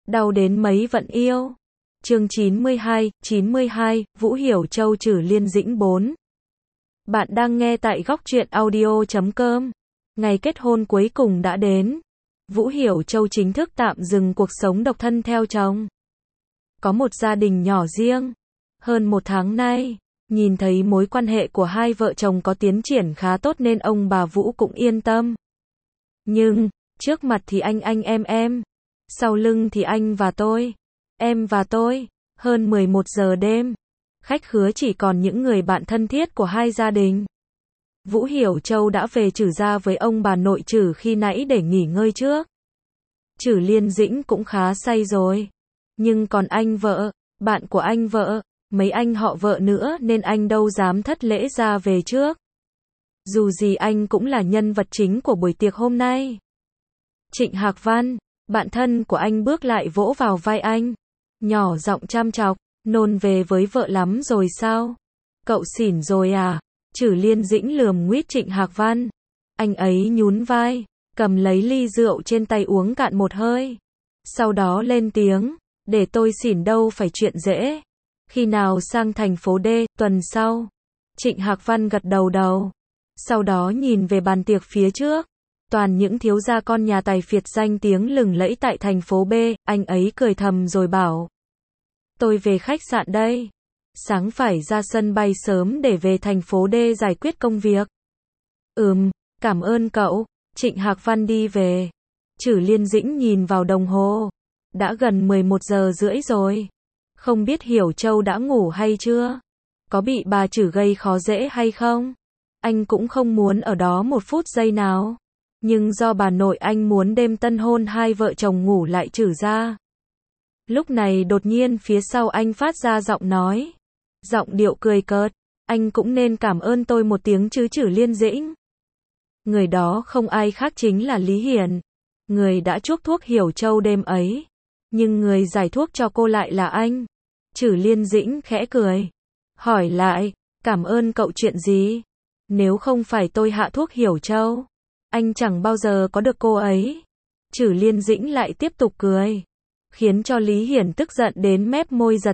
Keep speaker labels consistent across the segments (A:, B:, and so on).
A: đau đến mấy vẫn yêu. Chương 92, Vũ Hiểu Châu Trử Liên Dĩnh 4. Bạn đang nghe tại góc truyện audio.com. Ngày kết hôn cuối cùng đã đến. Vũ Hiểu Châu chính thức tạm dừng cuộc sống độc thân theo chồng. Có một gia đình nhỏ riêng. Hơn một tháng nay, nhìn thấy mối quan hệ của hai vợ chồng có tiến triển khá tốt nên ông bà Vũ cũng yên tâm. Nhưng, trước mặt thì anh em, sau lưng thì anh và tôi, em và tôi. Hơn 11 giờ đêm, khách khứa chỉ còn những người bạn thân thiết của hai gia đình. Vũ Hiểu Châu đã về Trử gia với ông bà nội Trử khi nãy để nghỉ ngơi trước. Trử Liên Dĩnh cũng khá say rồi. Nhưng còn anh vợ, bạn của anh vợ, mấy anh họ vợ nữa nên anh đâu dám thất lễ ra về trước. Dù gì anh cũng là nhân vật chính của buổi tiệc hôm nay. Trịnh Hạc Văn, bạn thân của anh bước lại vỗ vào vai anh. Nhỏ giọng chăm chọc, nôn về với vợ lắm rồi sao? Cậu xỉn rồi à? Trử Liên Dĩnh lườm nguýt Trịnh Hạc Văn. Anh ấy nhún vai, cầm lấy ly rượu trên tay uống cạn một hơi. Sau đó lên tiếng, để tôi xỉn đâu phải chuyện dễ. Khi nào sang thành phố D, tuần sau? Trịnh Hạc Văn gật đầu. Sau đó nhìn về bàn tiệc phía trước. Toàn những thiếu gia con nhà tài phiệt danh tiếng lừng lẫy tại thành phố B, anh ấy cười thầm rồi bảo. Tôi về khách sạn đây. Sáng phải ra sân bay sớm để về thành phố D giải quyết công việc. Cảm ơn cậu. Trịnh Hạc Văn đi về. Trử Liên Dĩnh nhìn vào đồng hồ. Đã gần 11 giờ rưỡi rồi. Không biết Hiểu Châu đã ngủ hay chưa? Có bị bà Trử gây khó dễ hay không? Anh cũng không muốn ở đó một phút giây nào. Nhưng do bà nội anh muốn đêm tân hôn hai vợ chồng ngủ lại Trử gia. Lúc này đột nhiên phía sau anh phát ra giọng nói. Giọng điệu cười cợt. Anh cũng nên cảm ơn tôi một tiếng chứ Trử Liên Dĩnh. Người đó không ai khác chính là Lý Hiển. Người đã chuốc thuốc Hiểu Châu đêm ấy. Nhưng người giải thuốc cho cô lại là anh. Trử Liên Dĩnh khẽ cười. Hỏi lại, cảm ơn cậu chuyện gì? Nếu không phải tôi hạ thuốc Hiểu Châu, anh chẳng bao giờ có được cô ấy. Trử Liên Dĩnh lại tiếp tục cười. Khiến cho Lý Hiển tức giận đến mép môi giật.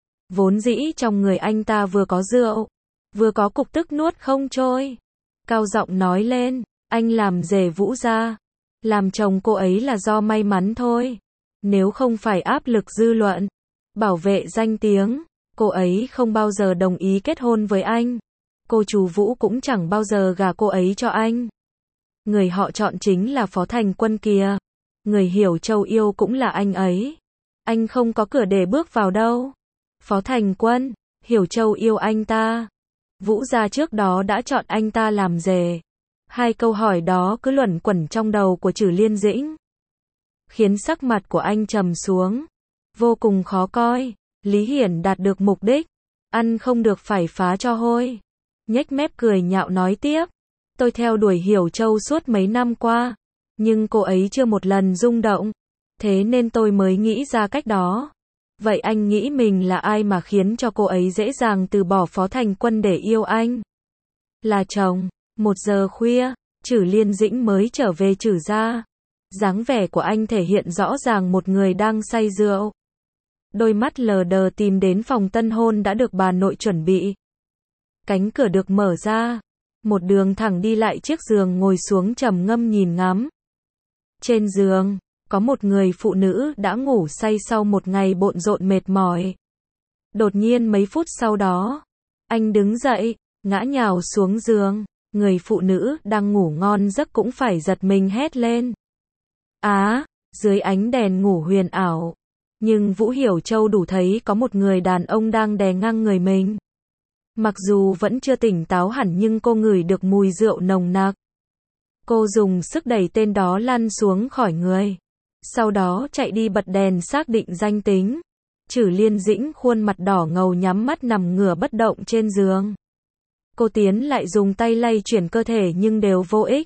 A: Vốn dĩ trong người anh ta vừa có rượu, vừa có cục tức nuốt không trôi. Cao giọng nói lên, anh làm rể Vũ gia. Làm chồng cô ấy là do may mắn thôi. Nếu không phải áp lực dư luận, bảo vệ danh tiếng, cô ấy không bao giờ đồng ý kết hôn với anh. Cô chủ Vũ cũng chẳng bao giờ gả cô ấy cho anh. Người họ chọn chính là Phó Thành Quân kìa. Người Hiểu Châu yêu cũng là anh ấy. Anh không có cửa để bước vào đâu. Phó Thành Quân, Hiểu Châu yêu anh ta. Vũ gia trước đó đã chọn anh ta làm rể. Hai câu hỏi đó cứ luẩn quẩn trong đầu của Trử Liên Dĩnh. Khiến sắc mặt của anh trầm xuống. Vô cùng khó coi. Lý Hiển đạt được mục đích. Ăn không được phải phá cho hôi. Nhếch mép cười nhạo nói tiếp. Tôi theo đuổi Hiểu Châu suốt mấy năm qua. Nhưng cô ấy chưa một lần rung động. Thế nên tôi mới nghĩ ra cách đó. Vậy anh nghĩ mình là ai mà khiến cho cô ấy dễ dàng từ bỏ Phó Thành Quân để yêu anh? Là chồng. 1 giờ khuya, Trử Liên Dĩnh mới trở về Trử gia. Dáng vẻ của anh thể hiện rõ ràng một người đang say rượu. Đôi mắt lờ đờ tìm đến phòng tân hôn đã được bà nội chuẩn bị. Cánh cửa được mở ra. Một đường thẳng đi lại chiếc giường ngồi xuống trầm ngâm nhìn ngắm. Trên giường, có một người phụ nữ đã ngủ say sau một ngày bộn rộn mệt mỏi. Đột nhiên mấy phút sau đó, anh đứng dậy, ngã nhào xuống giường. Người phụ nữ đang ngủ ngon giấc cũng phải giật mình hét lên. Dưới ánh đèn ngủ huyền ảo. Nhưng Vũ Hiểu Châu đủ thấy có một người đàn ông đang đè ngang người mình. Mặc dù vẫn chưa tỉnh táo hẳn nhưng cô ngửi được mùi rượu nồng nặc. Cô dùng sức đẩy tên đó lăn xuống khỏi người. Sau đó chạy đi bật đèn xác định danh tính. Trử Liên Dĩnh khuôn mặt đỏ ngầu nhắm mắt nằm ngửa bất động trên giường. Cô tiến lại dùng tay lay chuyển cơ thể nhưng đều vô ích.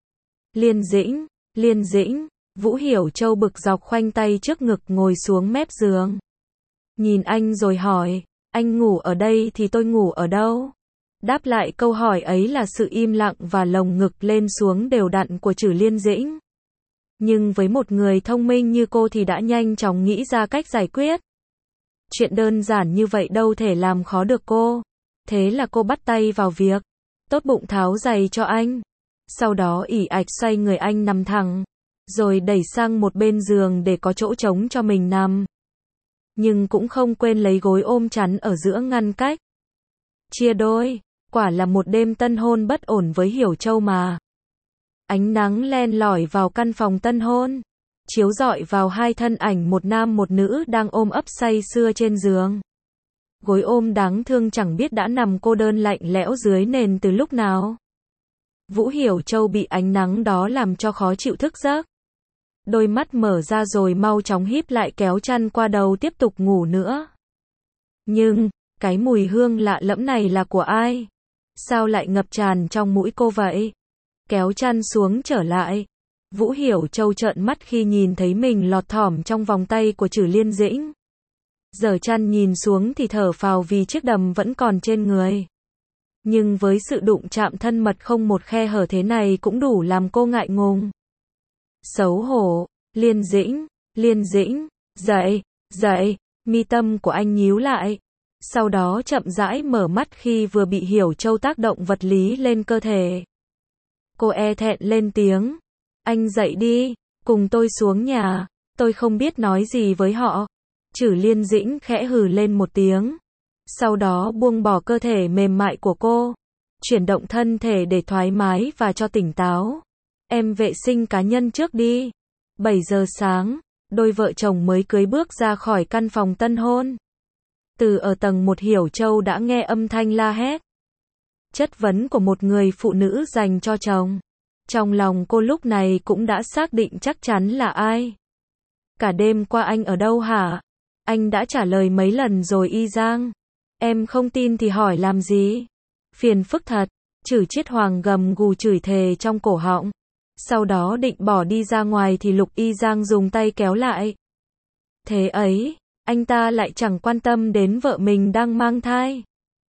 A: Liên Dĩnh, Vũ Hiểu Châu bực dọc khoanh tay trước ngực ngồi xuống mép giường. Nhìn anh rồi hỏi, anh ngủ ở đây thì tôi ngủ ở đâu? Đáp lại câu hỏi ấy là sự im lặng và lồng ngực lên xuống đều đặn của Trử Liên Dĩnh. Nhưng với một người thông minh như cô thì đã nhanh chóng nghĩ ra cách giải quyết. Chuyện đơn giản như vậy đâu thể làm khó được cô. Thế là cô bắt tay vào việc. Tốt bụng tháo giày cho anh. Sau đó ỷ ạch xoay người anh nằm thẳng. Rồi đẩy sang một bên giường để có chỗ trống cho mình nằm. Nhưng cũng không quên lấy gối ôm chắn ở giữa ngăn cách. Chia đôi. Quả là một đêm tân hôn bất ổn với Hiểu Châu mà. Ánh nắng len lỏi vào căn phòng tân hôn. Chiếu rọi vào hai thân ảnh một nam một nữ đang ôm ấp say sưa trên giường. Gối ôm đáng thương chẳng biết đã nằm cô đơn lạnh lẽo dưới nền từ lúc nào. Vũ Hiểu Châu bị ánh nắng đó làm cho khó chịu thức giấc. Đôi mắt mở ra rồi mau chóng híp lại kéo chăn qua đầu tiếp tục ngủ nữa. Nhưng, cái mùi hương lạ lẫm này là của ai? Sao lại ngập tràn trong mũi cô vậy? Kéo chăn xuống trở lại. Vũ Hiểu Châu trợn mắt khi nhìn thấy mình lọt thỏm trong vòng tay của Trử Liên Dĩnh. Giở chăn nhìn xuống thì thở phào vì chiếc đầm vẫn còn trên người. Nhưng với sự đụng chạm thân mật không một khe hở thế này cũng đủ làm cô ngại ngùng. Xấu hổ, Liên Dĩnh, dậy, dậy, mi tâm của anh nhíu lại. Sau đó chậm rãi mở mắt khi vừa bị Hiểu Châu tác động vật lý lên cơ thể. Cô e thẹn lên tiếng. Anh dậy đi, cùng tôi xuống nhà, tôi không biết nói gì với họ. Trử Liên Dĩnh khẽ hừ lên một tiếng. Sau đó buông bỏ cơ thể mềm mại của cô. Chuyển động thân thể để thoải mái và cho tỉnh táo. Em vệ sinh cá nhân trước đi. 7 giờ sáng, đôi vợ chồng mới cưới bước ra khỏi căn phòng tân hôn. Từ ở tầng 1 Hiểu Châu đã nghe âm thanh la hét. Chất vấn của một người phụ nữ dành cho chồng. Trong lòng cô lúc này cũng đã xác định chắc chắn là ai. Cả đêm qua anh ở đâu hả? Anh đã trả lời mấy lần rồi Y Giang. Em không tin thì hỏi làm gì? Phiền phức thật. Trử Chiết Hoàng gầm gù chửi thề trong cổ họng. Sau đó định bỏ đi ra ngoài thì Lục Y Giang dùng tay kéo lại. Thế ấy, anh ta lại chẳng quan tâm đến vợ mình đang mang thai.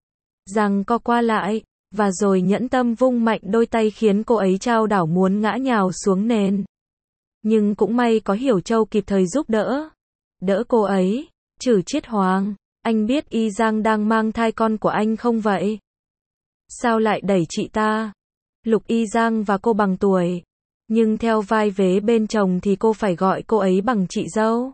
A: Giằng co qua lại, và rồi nhẫn tâm vung mạnh đôi tay khiến cô ấy chao đảo muốn ngã nhào xuống nền. Nhưng cũng may có Hiểu Châu kịp thời giúp đỡ. Đỡ cô ấy. Trử Chiết Hoàng, anh biết Y Giang đang mang thai con của anh không vậy? Sao lại đẩy chị ta? Lục Y Giang và cô bằng tuổi. Nhưng theo vai vế bên chồng thì cô phải gọi cô ấy bằng chị dâu.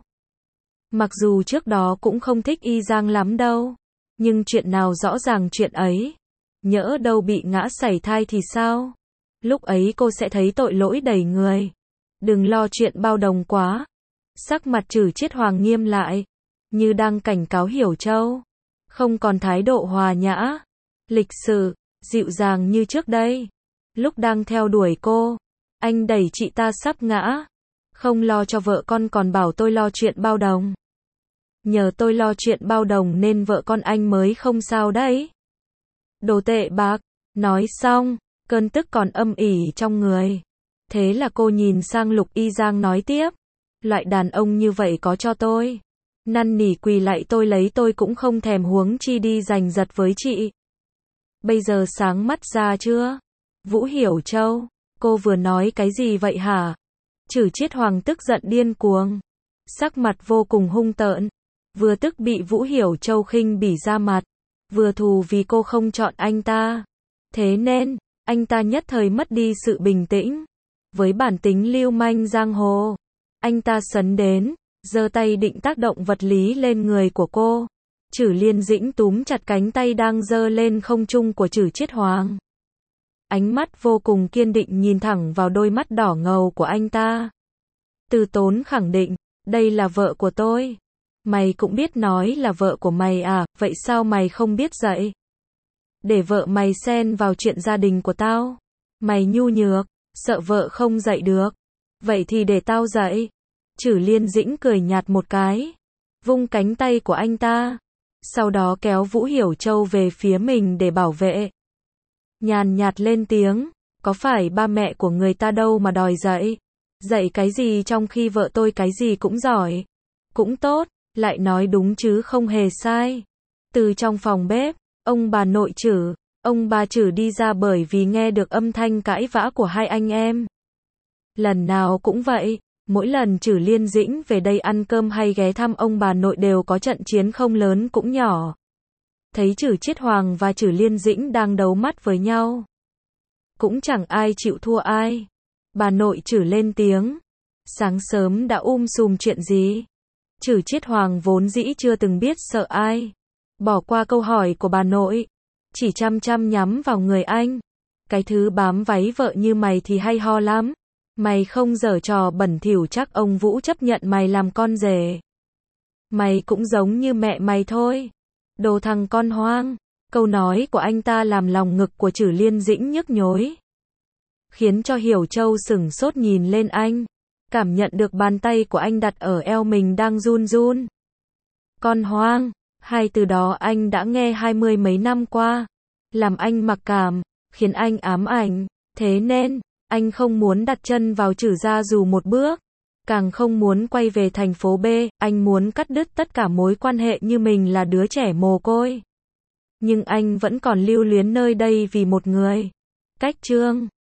A: Mặc dù trước đó cũng không thích Y Giang lắm đâu. Nhưng chuyện nào rõ ràng chuyện ấy. Nhỡ đâu bị ngã sảy thai thì sao? Lúc ấy cô sẽ thấy tội lỗi đầy người. Đừng lo chuyện bao đồng quá. Sắc mặt Trử Chiết Hoàng nghiêm lại. Như đang cảnh cáo Hiểu Châu. Không còn thái độ hòa nhã, lịch sự, dịu dàng như trước đây. Lúc đang theo đuổi cô, anh đẩy chị ta sắp ngã. Không lo cho vợ con còn bảo tôi lo chuyện bao đồng. Nhờ tôi lo chuyện bao đồng nên vợ con anh mới không sao đấy. Đồ tệ bạc. Nói xong, cơn tức còn âm ỉ trong người. Thế là cô nhìn sang Lục Y Giang nói tiếp. Loại đàn ông như vậy có cho tôi năn nỉ quỳ lạy tôi lấy tôi cũng không thèm huống chi đi giành giật với chị. Bây giờ sáng mắt ra chưa? Vũ Hiểu Châu, cô vừa nói cái gì vậy hả? Trử Chiết Hoàng tức giận điên cuồng. Sắc mặt vô cùng hung tợn. Vừa tức bị Vũ Hiểu Châu khinh bỉ ra mặt. Vừa thù vì cô không chọn anh ta. Thế nên, anh ta nhất thời mất đi sự bình tĩnh. Với bản tính lưu manh giang hồ, anh ta sấn đến, giơ tay định tác động vật lý lên người của cô. Trử Liên Dĩnh túm chặt cánh tay đang giơ lên không trung của Trử Chiết Hoàng. Ánh mắt vô cùng kiên định nhìn thẳng vào đôi mắt đỏ ngầu của anh ta. Từ tốn khẳng định, đây là vợ của tôi. Mày cũng biết nói là vợ của mày à, vậy sao mày không biết dạy? Để vợ mày xen vào chuyện gia đình của tao. Mày nhu nhược, sợ vợ không dạy được. Vậy thì để tao dạy. Trử Liên Dĩnh cười nhạt một cái. Vung cánh tay của anh ta. Sau đó kéo Vũ Hiểu Châu về phía mình để bảo vệ. Nhàn nhạt lên tiếng. Có phải ba mẹ của người ta đâu mà đòi dạy? Dạy cái gì trong khi vợ tôi cái gì cũng giỏi. Cũng tốt, lại nói đúng chứ không hề sai. Từ trong phòng bếp, ông bà nội Trử, ông bà Trử đi ra bởi vì nghe được âm thanh cãi vã của hai anh em. Lần nào cũng vậy, Mỗi lần Trử Liên Dĩnh về đây ăn cơm hay ghé thăm ông bà nội đều có trận chiến không lớn cũng nhỏ. Thấy Trử Chiết Hoàng và Trử Liên Dĩnh đang đấu mắt với nhau. Cũng chẳng ai chịu thua ai. Bà nội Trử lên tiếng. Sáng sớm đã sùm chuyện gì? Trử Chiết Hoàng vốn dĩ chưa từng biết sợ ai. Bỏ qua câu hỏi của bà nội. Chỉ chăm chăm nhắm vào người anh. Cái thứ bám váy vợ như mày thì hay ho lắm. Mày không giở trò bẩn thỉu chắc ông Vũ chấp nhận mày làm con rể. Mày cũng giống như mẹ mày thôi. Đồ thằng con hoang. Câu nói của anh ta làm lòng ngực của Trử Liên Dĩnh nhức nhối. Khiến cho Hiểu Châu sửng sốt nhìn lên anh. Cảm nhận được bàn tay của anh đặt ở eo mình đang run run. Con hoang. Hai từ đó anh đã nghe 20 mấy năm qua. Làm anh mặc cảm. Khiến anh ám ảnh. Thế nên, anh không muốn đặt chân vào Trử gia dù một bước. Càng không muốn quay về thành phố B. Anh muốn cắt đứt tất cả mối quan hệ như mình là đứa trẻ mồ côi. Nhưng anh vẫn còn lưu luyến nơi đây vì một người. Cách Trương